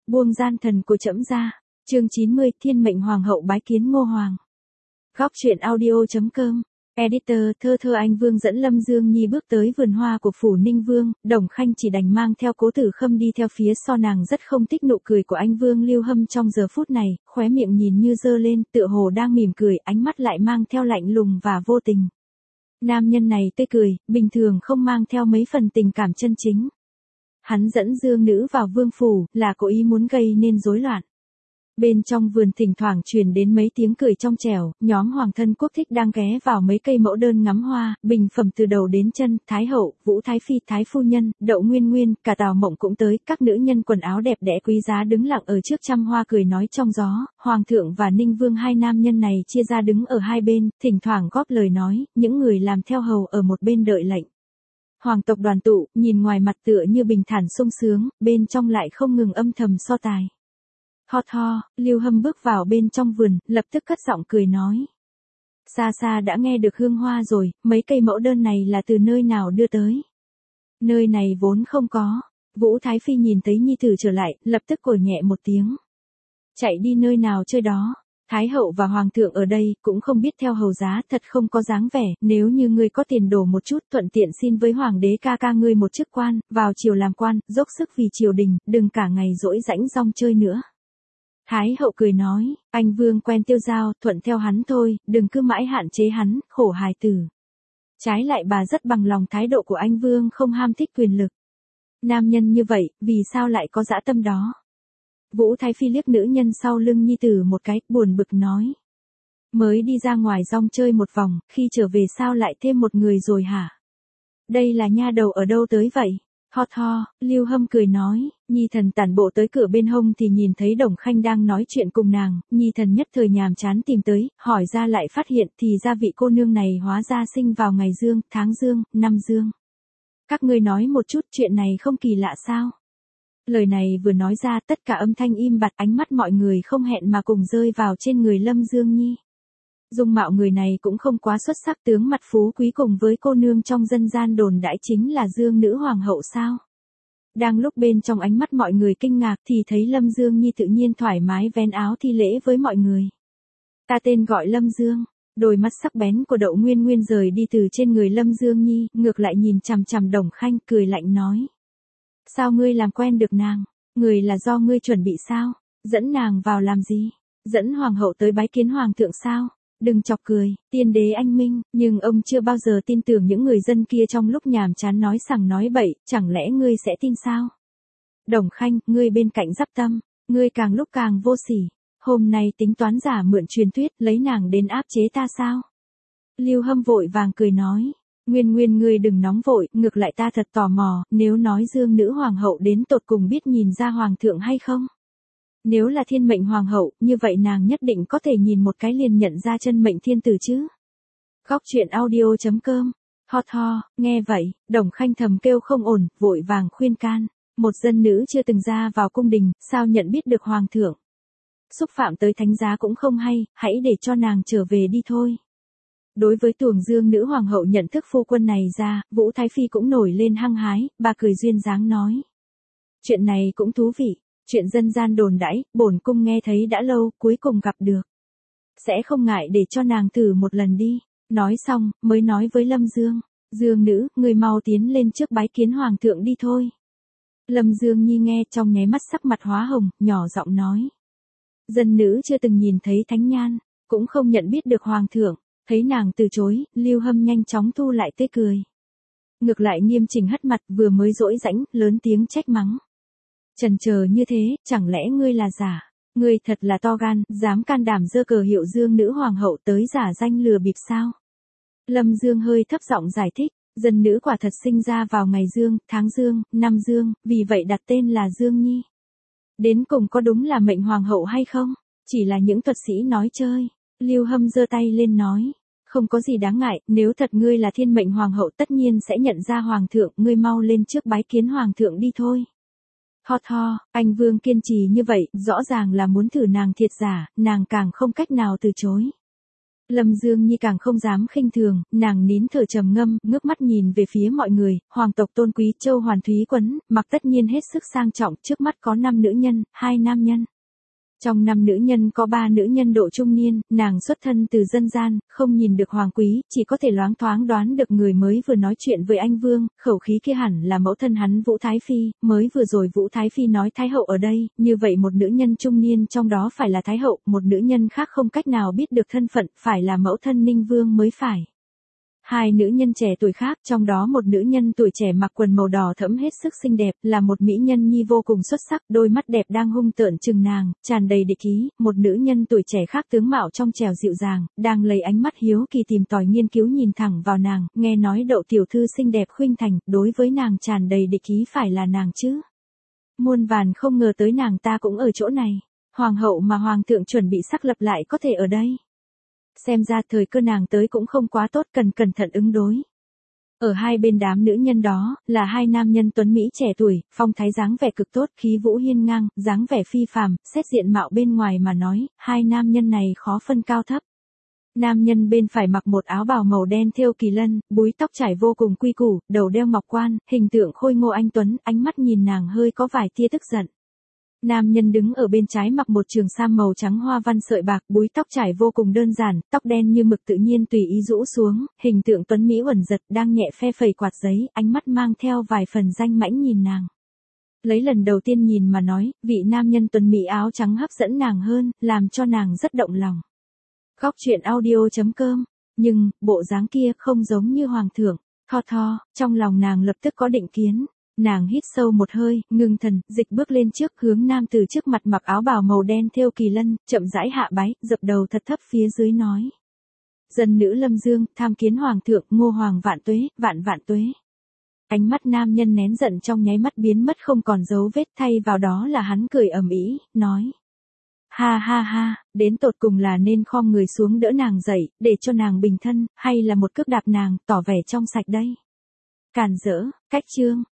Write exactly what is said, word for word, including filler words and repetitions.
buông gian thần của trẫm ra. Chương chín mươi, Thiên mệnh hoàng hậu bái kiến Ngô Hoàng. Góc truyện audio.com. Editor. Thơ thơ anh Vương dẫn Lâm Dương Nhi bước tới vườn hoa của phủ Ninh Vương, Đồng Khanh chỉ đành mang theo Cố Tử Khâm đi theo phía sau. Nàng rất không thích nụ cười của anh Vương Lưu Hâm trong giờ phút này, khóe miệng nhìn như dơ lên, tựa hồ đang mỉm cười, ánh mắt lại mang theo lạnh lùng và vô tình. Nam nhân này tươi cười, bình thường không mang theo mấy phần tình cảm chân chính. Hắn dẫn Dương nữ vào vương phủ, là cố ý muốn gây nên rối loạn. Bên trong vườn thỉnh thoảng truyền đến mấy tiếng cười trong trẻo, nhóm hoàng thân quốc thích đang ghé vào mấy cây mẫu đơn ngắm hoa, bình phẩm từ đầu đến chân, Thái hậu, Vũ Thái phi, Thái phu nhân, Đậu Nguyên Nguyên, cả Tào Mộng cũng tới, các nữ nhân quần áo đẹp đẽ quý giá đứng lặng ở trước trăm hoa cười nói trong gió. Hoàng thượng và Ninh Vương hai nam nhân này chia ra đứng ở hai bên, thỉnh thoảng góp lời nói, những người làm theo hầu ở một bên đợi lệnh. Hoàng tộc đoàn tụ, nhìn ngoài mặt tựa như bình thản sung sướng, bên trong lại không ngừng âm thầm so tài. Ho tho, Lưu Hâm bước vào bên trong vườn, lập tức cất giọng cười nói. Xa xa đã nghe được hương hoa rồi, mấy cây mẫu đơn này là từ nơi nào đưa tới? Nơi này vốn không có. Vũ Thái phi nhìn thấy nhi tử trở lại, lập tức cổ nhẹ một tiếng. Chạy đi nơi nào chơi đó? Thái hậu và hoàng thượng ở đây, cũng không biết theo hầu giá, thật không có dáng vẻ, nếu như ngươi có tiền đổ một chút, thuận tiện xin với hoàng đế ca ca ngươi một chức quan, vào triều làm quan, dốc sức vì triều đình, đừng cả ngày rỗi rãnh rong chơi nữa. Thái hậu cười nói, anh Vương quen tiêu giao, thuận theo hắn thôi, đừng cứ mãi hạn chế hắn, khổ hài tử. Trái lại bà rất bằng lòng thái độ của anh Vương không ham thích quyền lực. Nam nhân như vậy, vì sao lại có dã tâm đó? Vũ Thái phi liếc nữ nhân sau lưng nhi tử một cái, buồn bực nói. Mới đi ra ngoài rong chơi một vòng, khi trở về sao lại thêm một người rồi hả? Đây là nha đầu ở đâu tới vậy? Ho tho, Lưu Hâm cười nói, nhi thần tản bộ tới cửa bên hông thì nhìn thấy Đồng Khanh đang nói chuyện cùng nàng, nhi thần nhất thời nhàm chán tìm tới, hỏi ra lại phát hiện thì ra vị cô nương này hóa ra sinh vào ngày dương, tháng dương, năm dương. Các ngươi nói một chút chuyện này không kỳ lạ sao? Lời này vừa nói ra tất cả âm thanh im bặt, ánh mắt mọi người không hẹn mà cùng rơi vào trên người Lâm Dương Nhi. Dung mạo người này cũng không quá xuất sắc, tướng mặt phú quý cùng với cô nương trong dân gian đồn đãi chính là Dương nữ hoàng hậu sao. Đang lúc bên trong ánh mắt mọi người kinh ngạc thì thấy Lâm Dương Nhi tự nhiên thoải mái vén áo thi lễ với mọi người. Ta tên gọi Lâm Dương. Đôi mắt sắc bén của Đậu Nguyên Nguyên rời đi từ trên người Lâm Dương Nhi, ngược lại nhìn chằm chằm Đồng Khanh cười lạnh nói. Sao ngươi làm quen được nàng? Người là do ngươi chuẩn bị sao? Dẫn nàng vào làm gì? Dẫn hoàng hậu tới bái kiến hoàng thượng sao? Đừng chọc cười, tiên đế anh minh, nhưng ông chưa bao giờ tin tưởng những người dân kia trong lúc nhàm chán nói sằng nói bậy, chẳng lẽ ngươi sẽ tin sao? Đồng Khanh, ngươi bên cạnh Giáp Tâm, ngươi càng lúc càng vô sỉ, hôm nay tính toán giả mượn truyền thuyết, lấy nàng đến áp chế ta sao? Lưu Hâm vội vàng cười nói, Nguyên Nguyên ngươi đừng nóng vội, ngược lại ta thật tò mò, nếu nói Dương nữ hoàng hậu đến tột cùng biết nhìn ra hoàng thượng hay không? Nếu là thiên mệnh hoàng hậu, như vậy nàng nhất định có thể nhìn một cái liền nhận ra chân mệnh thiên tử chứ. Góc truyện audio.com. Ho tho, nghe vậy, Đồng Khanh thầm kêu không ổn, vội vàng khuyên can. Một dân nữ chưa từng ra vào cung đình, sao nhận biết được hoàng thượng? Xúc phạm tới thánh giá cũng không hay, hãy để cho nàng trở về đi thôi. Đối với tuồng Dương nữ hoàng hậu nhận thức phu quân này ra, Vũ Thái phi cũng nổi lên hăng hái, bà cười duyên dáng nói. Chuyện này cũng thú vị. Chuyện dân gian đồn đãi, bổn cung nghe thấy đã lâu, cuối cùng gặp được. Sẽ không ngại để cho nàng thử một lần đi. Nói xong, mới nói với Lâm Dương. Dương nữ, người mau tiến lên trước bái kiến hoàng thượng đi thôi. Lâm Dương Nhi nghe trong nháy mắt sắc mặt hóa hồng, nhỏ giọng nói. Dân nữ chưa từng nhìn thấy thánh nhan, cũng không nhận biết được hoàng thượng. Thấy nàng từ chối, Lưu Hâm nhanh chóng thu lại tươi cười. Ngược lại nghiêm chỉnh hất mặt, vừa mới dỗi rãnh, lớn tiếng trách mắng. Chần chờ như thế, chẳng lẽ ngươi là giả? Ngươi thật là to gan, dám can đảm giơ cờ hiệu Dương nữ hoàng hậu tới giả danh lừa bịp sao? Lâm Dương hơi thấp giọng giải thích, dân nữ quả thật sinh ra vào ngày dương, tháng dương, năm dương, vì vậy đặt tên là Dương Nhi. Đến cùng có đúng là mệnh hoàng hậu hay không? Chỉ là những thuật sĩ nói chơi. Lưu Hâm giơ tay lên nói, không có gì đáng ngại, nếu thật ngươi là thiên mệnh hoàng hậu tất nhiên sẽ nhận ra hoàng thượng, ngươi mau lên trước bái kiến hoàng thượng đi thôi. Ho tho, anh Vương kiên trì như vậy, rõ ràng là muốn thử nàng thiệt giả, nàng càng không cách nào từ chối. Lâm Dương Nhi càng không dám khinh thường, nàng nín thở trầm ngâm, ngước mắt nhìn về phía mọi người, hoàng tộc tôn quý Châu Hoàn Thúy Quấn, mặc tất nhiên hết sức sang trọng, trước mắt có năm nữ nhân, hai nam nhân. Trong năm nữ nhân có ba nữ nhân độ trung niên, nàng xuất thân từ dân gian, không nhìn được hoàng quý, chỉ có thể loáng thoáng đoán được người mới vừa nói chuyện với anh Vương, khẩu khí kia hẳn là mẫu thân hắn Vũ Thái Phi, mới vừa rồi Vũ Thái Phi nói Thái Hậu ở đây, như vậy một nữ nhân trung niên trong đó phải là Thái Hậu, một nữ nhân khác không cách nào biết được thân phận, phải là mẫu thân Ninh Vương mới phải. Hai nữ nhân trẻ tuổi khác, trong đó một nữ nhân tuổi trẻ mặc quần màu đỏ thẫm hết sức xinh đẹp, là một mỹ nhân nhi vô cùng xuất sắc, đôi mắt đẹp đang hung tợn chừng nàng, tràn đầy địch ý, một nữ nhân tuổi trẻ khác tướng mạo trong trẻo dịu dàng, đang lấy ánh mắt hiếu kỳ tìm tòi nghiên cứu nhìn thẳng vào nàng, nghe nói Đậu tiểu thư xinh đẹp khuynh thành, đối với nàng tràn đầy địch ý phải là nàng chứ. Muôn vàn không ngờ tới nàng ta cũng ở chỗ này, hoàng hậu mà hoàng thượng chuẩn bị xác lập lại có thể ở đây. Xem ra thời cơ nàng tới cũng không quá tốt, cần cẩn thận ứng đối. Ở hai bên đám nữ nhân đó, là hai nam nhân tuấn Mỹ trẻ tuổi, phong thái dáng vẻ cực tốt, khí vũ hiên ngang, dáng vẻ phi phàm, xét diện mạo bên ngoài mà nói, hai nam nhân này khó phân cao thấp. Nam nhân bên phải mặc một áo bào màu đen thêu kỳ lân, búi tóc trải vô cùng quy củ, đầu đeo ngọc quan, hình tượng khôi ngô anh tuấn, ánh mắt nhìn nàng hơi có vài tia tức giận. Nam nhân đứng ở bên trái mặc một trường sam màu trắng hoa văn sợi bạc, búi tóc trải vô cùng đơn giản, tóc đen như mực tự nhiên tùy ý rũ xuống, hình tượng tuấn mỹ uẩn giật, đang nhẹ phe phẩy quạt giấy, ánh mắt mang theo vài phần danh mãnh nhìn nàng. Lấy lần đầu tiên nhìn mà nói, vị nam nhân tuấn mỹ áo trắng hấp dẫn nàng hơn, làm cho nàng rất động lòng. Góc truyện audio chấm com, nhưng, bộ dáng kia không giống như hoàng thượng, tho tho, trong lòng nàng lập tức có định kiến. Nàng hít sâu một hơi, ngừng thần, dịch bước lên trước, hướng nam từ trước mặt mặc áo bào màu đen thêu kỳ lân, chậm rãi hạ bái, dập đầu thật thấp phía dưới nói. Dân nữ Lâm Dương, tham kiến hoàng thượng, Ngô hoàng vạn tuế, vạn vạn tuế. Ánh mắt nam nhân nén giận trong nháy mắt biến mất không còn dấu vết, thay vào đó là hắn cười ầm ĩ, nói. Ha ha ha, đến tột cùng là nên khom người xuống đỡ nàng dậy, để cho nàng bình thân, hay là một cước đạp nàng, tỏ vẻ trong sạch đây. Càn rỡ, cách chương.